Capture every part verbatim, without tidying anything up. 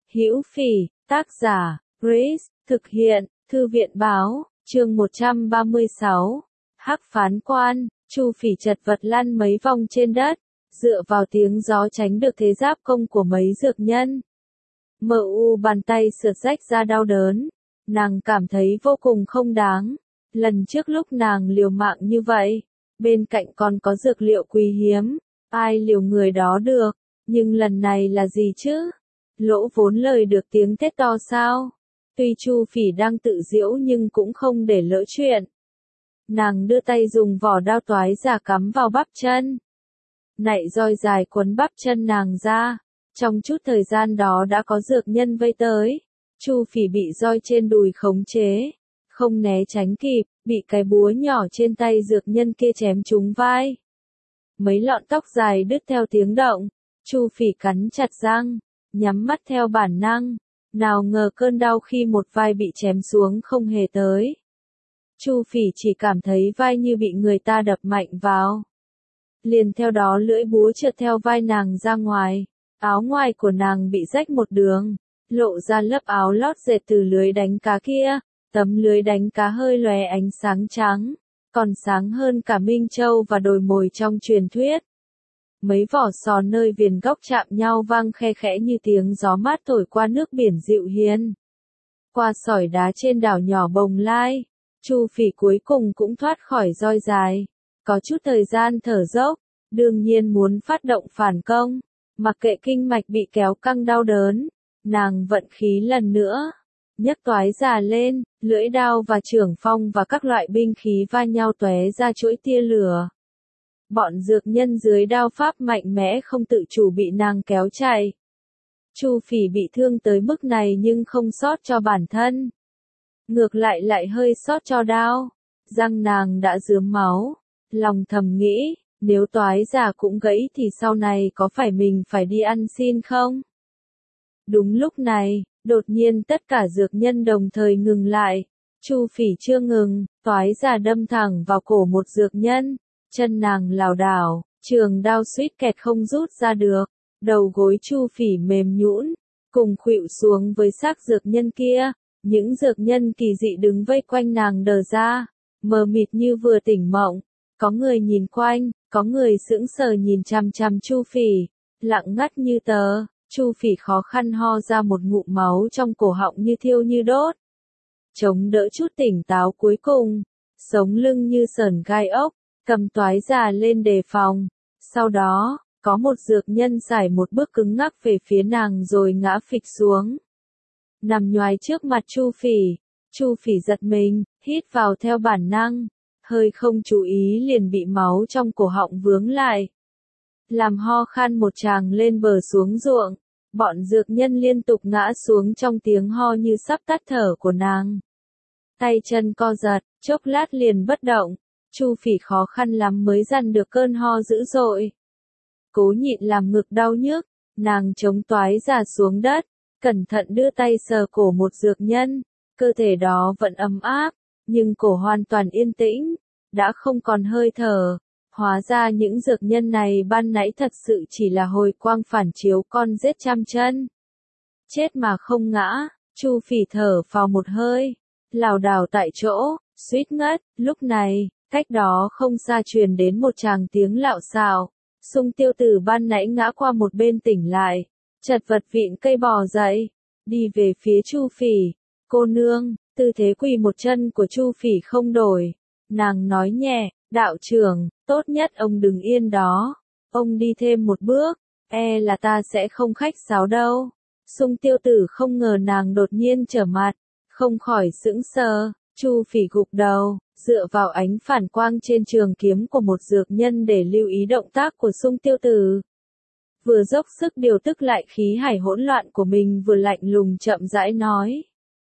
Hữu Phỉ, tác giả, Grace, thực hiện, Thư viện báo, chương một trăm ba mươi sáu. Hắc phán quan, Chu Phỉ chật vật lăn mấy vòng trên đất, dựa vào tiếng gió tránh được thế giáp công của mấy dược nhân. Mờ u bàn tay sượt rách ra đau đớn, nàng cảm thấy vô cùng không đáng. Lần trước lúc nàng liều mạng như vậy, bên cạnh còn có dược liệu quý hiếm, ai liều người đó được, nhưng lần này là gì chứ? Lỗ vốn lời được tiếng thét to sao? Tuy Chu Phỉ đang tự giễu nhưng cũng không để lỡ chuyện. Nàng đưa tay dùng vỏ đao toái giả cắm vào bắp chân. Nạy roi dài quấn bắp chân nàng ra. Trong chút thời gian đó đã có dược nhân vây tới. Chu Phỉ bị roi trên đùi khống chế. Không né tránh kịp, bị cái búa nhỏ trên tay dược nhân kia chém trúng vai. Mấy lọn tóc dài đứt theo tiếng động. Chu Phỉ cắn chặt răng, nhắm mắt theo bản năng. Nào ngờ cơn đau khi một vai bị chém xuống không hề tới. Chu Phỉ chỉ cảm thấy vai như bị người ta đập mạnh vào. Liền theo đó lưỡi búa trượt theo vai nàng ra ngoài. Áo ngoài của nàng bị rách một đường, lộ ra lớp áo lót dệt từ lưới đánh cá kia. Tấm lưới đánh cá hơi lóe ánh sáng trắng, còn sáng hơn cả Minh Châu và đồi mồi trong truyền thuyết. Mấy vỏ sò nơi viền góc chạm nhau vang khe khẽ như tiếng gió mát thổi qua nước biển dịu hiền. Qua sỏi đá trên đảo nhỏ Bồng Lai, Chu Phỉ cuối cùng cũng thoát khỏi roi dài. Có chút thời gian thở dốc, đương nhiên muốn phát động phản công. Mặc kệ kinh mạch bị kéo căng đau đớn, nàng vận khí lần nữa. Nhấc toái giả lên, lưỡi đao và chưởng phong và các loại binh khí va nhau tóe ra chuỗi tia lửa. Bọn dược nhân dưới đao pháp mạnh mẽ không tự chủ bị nàng kéo chạy. Chu Phỉ bị thương tới mức này nhưng không sót cho bản thân. Ngược lại lại hơi sót cho đao. Răng nàng đã rướm máu. Lòng thầm nghĩ, nếu toái giả cũng gãy thì sau này có phải mình phải đi ăn xin không? Đúng lúc này, đột nhiên tất cả dược nhân đồng thời ngừng lại. Chu Phỉ chưa ngừng, toái giả đâm thẳng vào cổ một dược nhân. Chân nàng lảo đảo, trường đao suýt kẹt không rút ra được. Đầu gối Chu Phỉ mềm nhũn, cùng khuỵu xuống với xác dược nhân kia. Những dược nhân kỳ dị đứng vây quanh nàng đờ ra, mờ mịt như vừa tỉnh mộng. Có người nhìn quanh, có người sững sờ nhìn chằm chằm Chu Phỉ, lặng ngắt như tờ. Chu Phỉ khó khăn ho ra một ngụm máu trong cổ họng như thiêu như đốt. Chống đỡ chút tỉnh táo cuối cùng, sống lưng như sờn gai ốc, cầm toái giả lên đề phòng. Sau đó, có một dược nhân sải một bước cứng ngắc về phía nàng rồi ngã phịch xuống. Nằm nhoài trước mặt Chu Phỉ. Chu Phỉ giật mình, hít vào theo bản năng. Hơi không chú ý liền bị máu trong cổ họng vướng lại. Làm ho khan một tràng lên bờ xuống ruộng. Bọn dược nhân liên tục ngã xuống trong tiếng ho như sắp tắt thở của nàng. Tay chân co giật, chốc lát liền bất động. Chu Phỉ khó khăn lắm mới dằn được cơn ho dữ dội. Cố nhịn làm ngực đau nhức, nàng chống toái giả xuống đất, cẩn thận đưa tay sờ cổ một dược nhân. Cơ thể đó vẫn ấm áp, nhưng cổ hoàn toàn yên tĩnh, đã không còn hơi thở. Hóa ra những dược nhân này ban nãy thật sự chỉ là hồi quang phản chiếu con rết trăm chân. Chết mà không ngã, Chu Phỉ thở phào một hơi, lảo đảo tại chỗ, suýt ngất. Lúc này, cách đó không xa truyền đến một tràng tiếng lạo xạo. Sung Tiêu Tử ban nãy ngã qua một bên tỉnh lại, chật vật vịn cây bò dậy, đi về phía Chu Phỉ. Cô nương, tư thế quỳ một chân của Chu Phỉ không đổi. Nàng nói nhẹ, đạo trưởng, tốt nhất ông đừng yên đó. Ông đi thêm một bước, e là ta sẽ không khách sáo đâu. Sung Tiêu Tử không ngờ nàng đột nhiên trở mặt, không khỏi sững sờ. Chu Phỉ gục đầu, dựa vào ánh phản quang trên trường kiếm của một dược nhân để lưu ý động tác của Sung Tiêu Tử. Vừa dốc sức điều tức lại khí hải hỗn loạn của mình vừa lạnh lùng chậm rãi nói.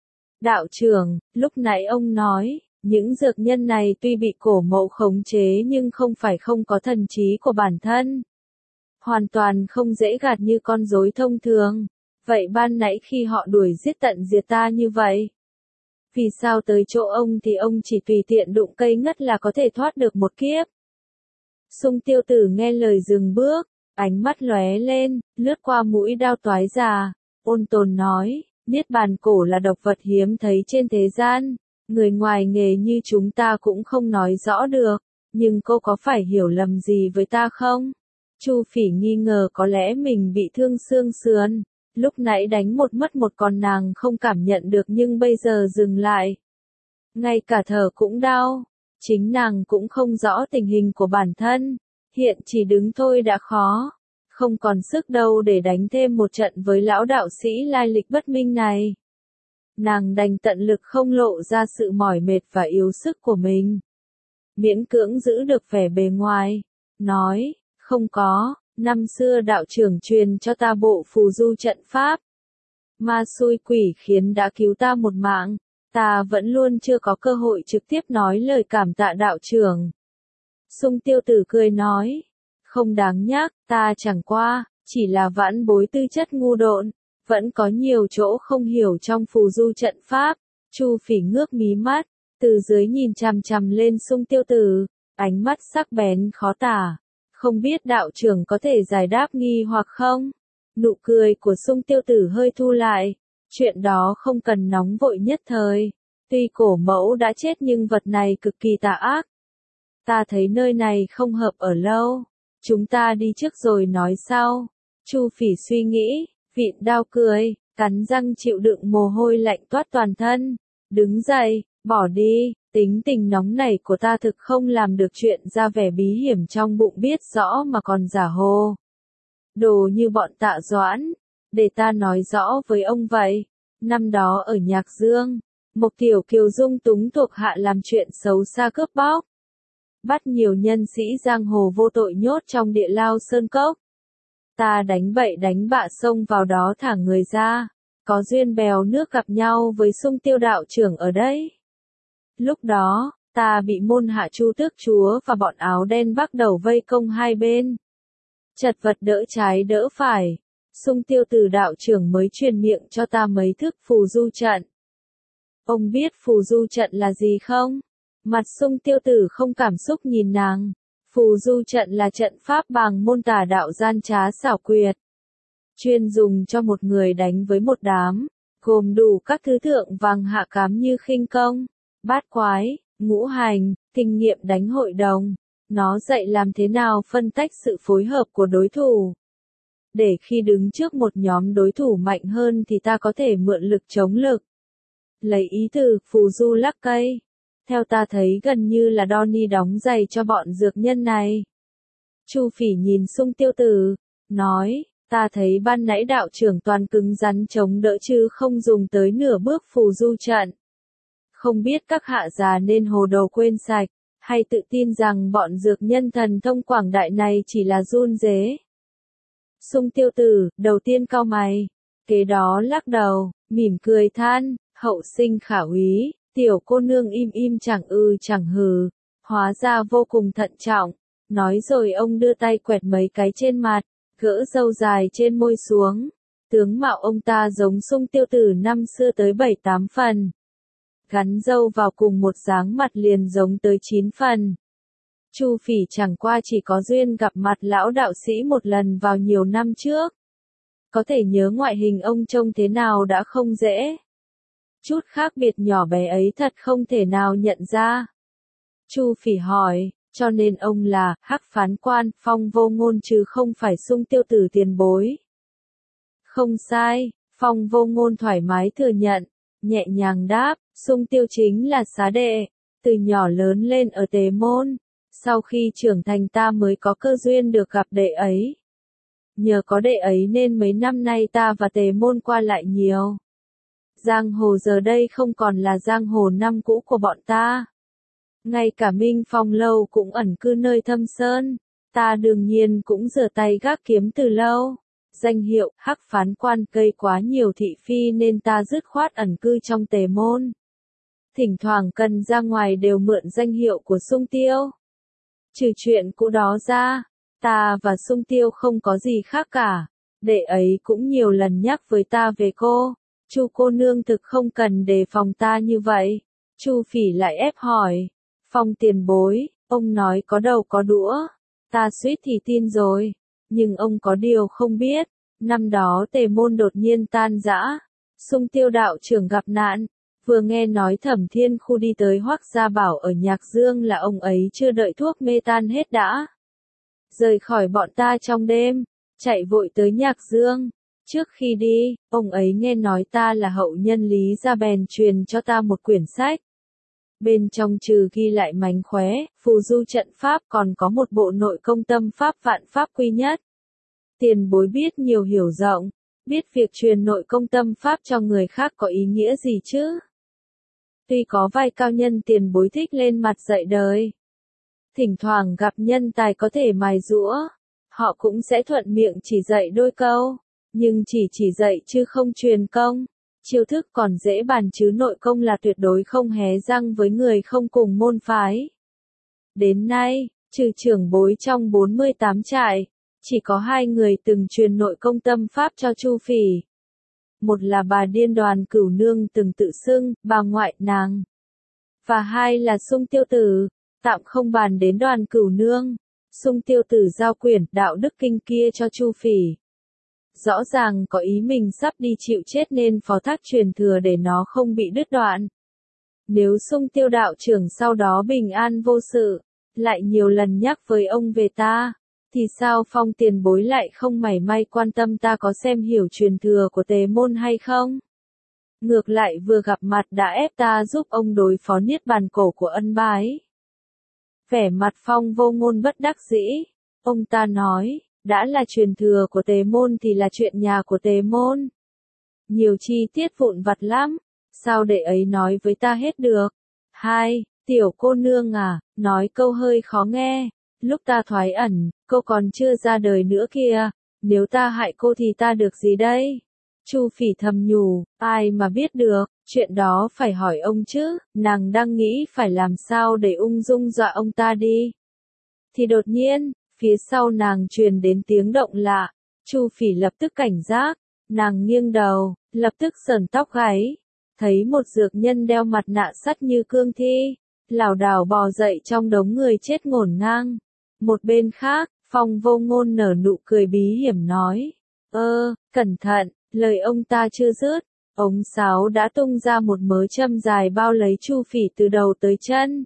Đạo trưởng, lúc nãy ông nói, những dược nhân này tuy bị cổ mộ khống chế nhưng không phải không có thần trí của bản thân. Hoàn toàn không dễ gạt như con rối thông thường. Vậy ban nãy khi họ đuổi giết tận diệt ta như vậy, vì sao tới chỗ ông thì ông chỉ tùy tiện đụng cây ngất là có thể thoát được một kiếp? Sung Tiêu Tử nghe lời dừng bước, ánh mắt lóe lên, lướt qua mũi đao toái giả, ôn tồn nói, niết bàn cổ là độc vật hiếm thấy trên thế gian, người ngoài nghề như chúng ta cũng không nói rõ được, nhưng cô có phải hiểu lầm gì với ta không? Chu Phỉ nghi ngờ có lẽ mình bị thương xương sườn, lúc nãy đánh một mất một còn nàng không cảm nhận được nhưng bây giờ dừng lại. Ngay cả thở cũng đau, chính nàng cũng không rõ tình hình của bản thân, hiện chỉ đứng thôi đã khó, không còn sức đâu để đánh thêm một trận với lão đạo sĩ lai lịch bất minh này. Nàng đành tận lực không lộ ra sự mỏi mệt và yếu sức của mình. Miễn cưỡng giữ được vẻ bề ngoài, nói, không có, năm xưa đạo trưởng truyền cho ta bộ phù du trận pháp. Ma xui quỷ khiến đã cứu ta một mạng, ta vẫn luôn chưa có cơ hội trực tiếp nói lời cảm tạ đạo trưởng. Sung Tiêu Tử cười nói, không đáng nhắc, ta chẳng qua, chỉ là vãn bối tư chất ngu độn, vẫn có nhiều chỗ không hiểu trong phù du trận pháp. Chu Phỉ ngước mí mắt, từ dưới nhìn chằm chằm lên Sung Tiêu Tử, ánh mắt sắc bén khó tả. Không biết đạo trưởng có thể giải đáp nghi hoặc không? Nụ cười của Sung Tiêu Tử hơi thu lại, chuyện đó không cần nóng vội nhất thời. Tuy cổ mẫu đã chết nhưng vật này cực kỳ tà ác. Ta thấy nơi này không hợp ở lâu, chúng ta đi trước rồi nói sau. Chu Phỉ suy nghĩ, vịn đao cười, cắn răng chịu đựng mồ hôi lạnh toát toàn thân, đứng dậy, bỏ đi, tính tình nóng nảy của ta thực không làm được chuyện ra vẻ bí hiểm trong bụng biết rõ mà còn giả hồ. Đồ như bọn Tạ Doãn, để ta nói rõ với ông vậy, năm đó ở Nhạc Dương, Mộc Tiểu Kiều dung túng thuộc hạ làm chuyện xấu xa cướp bóc, bắt nhiều nhân sĩ giang hồ vô tội nhốt trong địa lao sơn cốc. Ta đánh bậy đánh bạ xông vào đó thả người ra, có duyên bèo nước gặp nhau với Sung Tiêu đạo trưởng ở đây. Lúc đó, ta bị môn hạ Chu Tước chúa và bọn áo đen bắt đầu vây công hai bên. Chật vật đỡ trái đỡ phải, Sung Tiêu Tử đạo trưởng mới truyền miệng cho ta mấy thức phù du trận. Ông biết phù du trận là gì không? Mặt Sung Tiêu Tử không cảm xúc nhìn nàng. Phù du trận là trận pháp bằng môn tà đạo gian trá xảo quyệt, chuyên dùng cho một người đánh với một đám, gồm đủ các thứ thượng vàng hạ cám như khinh công, bát quái, ngũ hành, kinh nghiệm đánh hội đồng. Nó dạy làm thế nào phân tách sự phối hợp của đối thủ, để khi đứng trước một nhóm đối thủ mạnh hơn thì ta có thể mượn lực chống lực. Lấy ý từ phù du lắc cây, theo ta thấy gần như là Donnie đóng giày cho bọn dược nhân này. Chu Phỉ nhìn Sung Tiêu Tử, nói, ta thấy ban nãy đạo trưởng toàn cứng rắn chống đỡ chứ không dùng tới nửa bước phù du trận. Không biết các hạ già nên hồ đồ quên sạch, hay tự tin rằng bọn dược nhân thần thông quảng đại này chỉ là run rế. Sung Tiêu Tử, đầu tiên cau mày, kế đó lắc đầu, mỉm cười than, hậu sinh khả úy, tiểu cô nương im im chẳng ư chẳng hừ, hóa ra vô cùng thận trọng. Nói rồi ông đưa tay quẹt mấy cái trên mặt, gỡ râu dài trên môi xuống. Tướng mạo ông ta giống Sung Tiêu Tử năm xưa tới bảy tám phần. Gắn râu vào cùng một dáng mặt liền giống tới chín phần. Chu Phỉ chẳng qua chỉ có duyên gặp mặt lão đạo sĩ một lần vào nhiều năm trước. Có thể nhớ ngoại hình ông trông thế nào đã không dễ. Chút khác biệt nhỏ bé ấy thật không thể nào nhận ra. Chu Phỉ hỏi, cho nên ông là Hắc phán quan Phong Vô Ngôn chứ không phải Sung Tiêu Tử tiền bối. Không sai, Phong Vô Ngôn thoải mái thừa nhận, nhẹ nhàng đáp, Sung Tiêu chính là xá đệ, từ nhỏ lớn lên ở Tề Môn, sau khi trưởng thành ta mới có cơ duyên được gặp đệ ấy. Nhờ có đệ ấy nên mấy năm nay ta và Tề Môn qua lại nhiều. Giang hồ giờ đây không còn là giang hồ năm cũ của bọn ta. Ngay cả Minh Phong lâu cũng ẩn cư nơi thâm sơn, ta đương nhiên cũng rửa tay gác kiếm từ lâu. Danh hiệu Hắc phán quan gây quá nhiều thị phi nên ta dứt khoát ẩn cư trong Tề Môn. Thỉnh thoảng cần ra ngoài đều mượn danh hiệu của Sung Tiêu. Trừ chuyện cũ đó ra, ta và Sung Tiêu không có gì khác cả. Đệ ấy cũng nhiều lần nhắc với ta về cô. Chu cô nương thực không cần đề phòng ta như vậy. Chu Phỉ lại ép hỏi. Phong tiền bối, ông nói có đầu có đũa. Ta suýt thì tin rồi. Nhưng ông có điều không biết. Năm đó Tề môn đột nhiên tan rã, Sung Tiêu đạo trưởng gặp nạn, vừa nghe nói Thẩm Thiên Khu đi tới Hoắc Gia Bảo ở Nhạc Dương là ông ấy chưa đợi thuốc mê tan hết đã rời khỏi bọn ta trong đêm, chạy vội tới Nhạc Dương. Trước khi đi, ông ấy nghe nói ta là hậu nhân Lý gia bèn truyền cho ta một quyển sách. Bên trong trừ ghi lại mánh khóe, phù du trận pháp còn có một bộ nội công tâm pháp vạn pháp quy nhất. Tiền bối biết nhiều hiểu rộng, biết việc truyền nội công tâm pháp cho người khác có ý nghĩa gì chứ? Tuy có vài cao nhân tiền bối thích lên mặt dạy đời, thỉnh thoảng gặp nhân tài có thể mài giũa, họ cũng sẽ thuận miệng chỉ dạy đôi câu, nhưng chỉ chỉ dạy chứ không truyền công. Chiêu thức còn dễ bàn chứ nội công là tuyệt đối không hé răng với người không cùng môn phái. Đến nay, trừ trưởng bối trong bốn mươi tám trại, chỉ có hai người từng truyền nội công tâm pháp cho Chu Phỉ. Một là bà điên Đoàn Cửu Nương từng tự xưng, bà ngoại nàng. Và hai là Sung Tiêu Tử, tạm không bàn đến Đoàn Cửu Nương. Sung Tiêu Tử giao quyển đạo đức kinh kia cho Chu Phỉ. Rõ ràng có ý mình sắp đi chịu chết nên phó thác truyền thừa để nó không bị đứt đoạn. Nếu Sung Tiêu đạo trưởng sau đó bình an vô sự, lại nhiều lần nhắc với ông về ta, thì sao Phong tiền bối lại không mảy may quan tâm ta có xem hiểu truyền thừa của Tề môn hay không? Ngược lại vừa gặp mặt đã ép ta giúp ông đối phó niết bàn cổ của Ân Bái. Vẻ mặt Phong Vô Ngôn bất đắc dĩ, ông ta nói, đã là truyền thừa của Tề môn thì là chuyện nhà của Tề môn. Nhiều chi tiết vụn vặt lắm, sao để ấy nói với ta hết được? Hai, tiểu cô nương à, nói câu hơi khó nghe, lúc ta thoái ẩn, cô còn chưa ra đời nữa kìa, nếu ta hại cô thì ta được gì đây? Chu Phỉ thầm nhủ, ai mà biết được, chuyện đó phải hỏi ông chứ, nàng đang nghĩ phải làm sao để ung dung dọa ông ta đi. Thì đột nhiên, phía sau nàng truyền đến tiếng động lạ, Chu Phỉ lập tức cảnh giác, nàng nghiêng đầu, lập tức sờn tóc gáy, thấy một dược nhân đeo mặt nạ sắt như cương thi, lảo đảo bò dậy trong đống người chết ngổn ngang. Một bên khác, Phong Vô Ngôn nở nụ cười bí hiểm nói, ơ, cẩn thận, lời ông ta chưa dứt, ống sáo đã tung ra một mớ châm dài bao lấy Chu Phỉ từ đầu tới chân.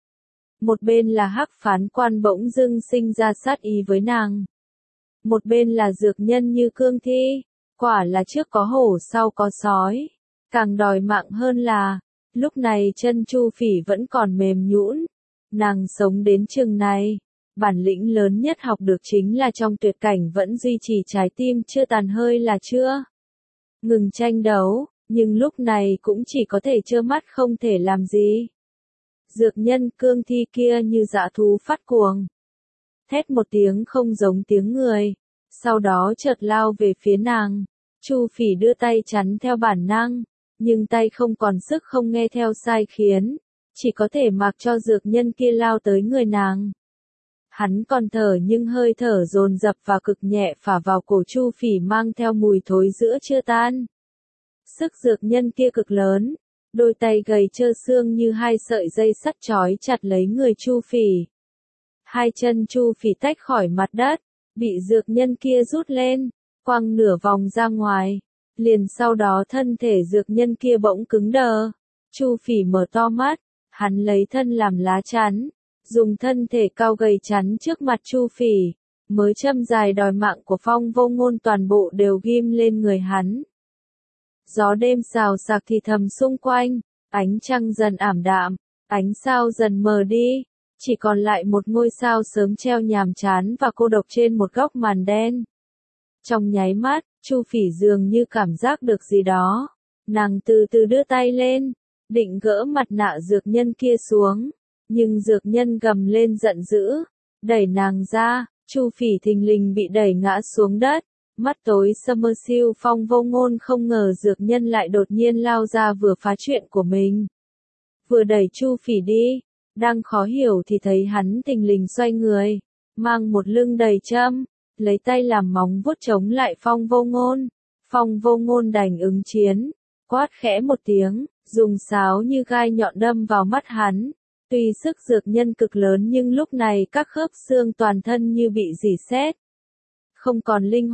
Một bên là Hắc phán quan bỗng dưng sinh ra sát ý với nàng. Một bên là dược nhân như cương thi, quả là trước có hổ sau có sói. Càng đòi mạng hơn là, lúc này chân Chu Phỉ vẫn còn mềm nhũn. Nàng sống đến chừng này, bản lĩnh lớn nhất học được chính là trong tuyệt cảnh vẫn duy trì trái tim chưa tàn hơi là chưa ngừng tranh đấu, nhưng lúc này cũng chỉ có thể trơ mắt không thể làm gì. Dược nhân cương thi kia như dã thú phát cuồng. Thét một tiếng không giống tiếng người, sau đó chợt lao về phía nàng. Chu Phỉ đưa tay chắn theo bản năng, nhưng tay không còn sức không nghe theo sai khiến, chỉ có thể mặc cho dược nhân kia lao tới người nàng. Hắn còn thở nhưng hơi thở dồn dập và cực nhẹ phả vào cổ Chu Phỉ mang theo mùi thối giữa chưa tan. Sức dược nhân kia cực lớn, đôi tay gầy trơ xương như hai sợi dây sắt trói chặt lấy người Chu Phỉ. Hai chân Chu Phỉ tách khỏi mặt đất, bị dược nhân kia rút lên, quăng nửa vòng ra ngoài. Liền sau đó thân thể dược nhân kia bỗng cứng đờ. Chu Phỉ mở to mắt, hắn lấy thân làm lá chắn, dùng thân thể cao gầy chắn trước mặt Chu Phỉ. Mới châm dài đòi mạng của Phong Vô Ngôn toàn bộ đều ghim lên người hắn. Gió đêm xào xạc thì thầm xung quanh, ánh trăng dần ảm đạm, ánh sao dần mờ đi, chỉ còn lại một ngôi sao sớm treo nhàm chán và cô độc trên một góc màn đen. Trong nháy mắt, Chu Phỉ dường như cảm giác được gì đó, nàng từ từ đưa tay lên, định gỡ mặt nạ dược nhân kia xuống, nhưng dược nhân gầm lên giận dữ, đẩy nàng ra, Chu Phỉ thình lình bị đẩy ngã xuống đất. Mắt tối summer siêu Phong Vô Ngôn không ngờ dược nhân lại đột nhiên lao ra vừa phá chuyện của mình. Vừa đẩy Chu Phỉ đi, đang khó hiểu thì thấy hắn thình lình xoay người, mang một lưng đầy châm, lấy tay làm móng vuốt chống lại Phong Vô Ngôn. Phong Vô Ngôn đành ứng chiến, quát khẽ một tiếng, dùng sáo như gai nhọn đâm vào mắt hắn. Tuy sức dược nhân cực lớn nhưng lúc này các khớp xương toàn thân như bị rỉ sét. Không còn linh hoạt,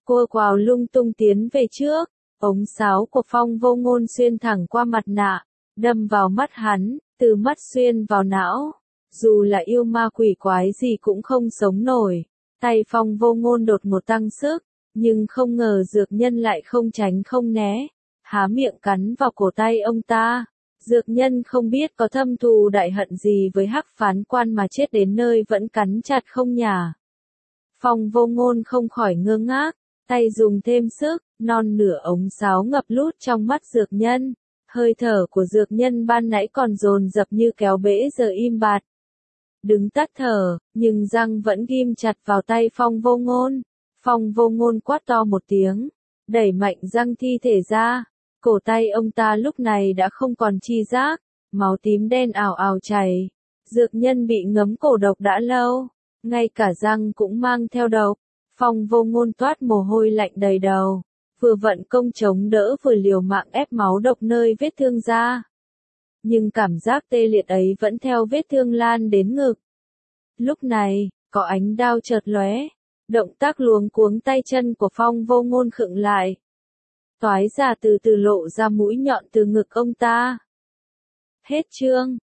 Cua quào lung tung tiến về trước, ống sáo của Phong Vô Ngôn xuyên thẳng qua mặt nạ, đâm vào mắt hắn, từ mắt xuyên vào não. Dù là yêu ma quỷ quái gì cũng không sống nổi. Tay Phong Vô Ngôn đột một tăng sức, nhưng không ngờ dược nhân lại không tránh không né, há miệng cắn vào cổ tay ông ta. Dược nhân không biết có thâm thù đại hận gì với Hắc phán quan mà chết đến nơi vẫn cắn chặt không nhả. Phong Vô Ngôn không khỏi ngơ ngác, tay dùng thêm sức, non nửa ống sáo ngập lút trong mắt dược nhân. Hơi thở của dược nhân ban nãy còn dồn dập như kéo bể giờ im bặt. Đứng tắt thở, nhưng răng vẫn ghim chặt vào tay Phong Vô Ngôn. Phong Vô Ngôn quát to một tiếng, đẩy mạnh răng thi thể ra. Cổ tay ông ta lúc này đã không còn chi giác, máu tím đen ào ào chảy. Dược nhân bị ngấm cổ độc đã lâu, ngay cả răng cũng mang theo độc. Phong Vô Ngôn toát mồ hôi lạnh đầy đầu, vừa vận công chống đỡ vừa liều mạng ép máu độc nơi vết thương ra. Nhưng cảm giác tê liệt ấy vẫn theo vết thương lan đến ngực. Lúc này, có ánh đao chợt lóe, động tác luống cuống tay chân của Phong Vô Ngôn khựng lại. Toái giả từ từ lộ ra mũi nhọn từ ngực ông ta. Hết chương.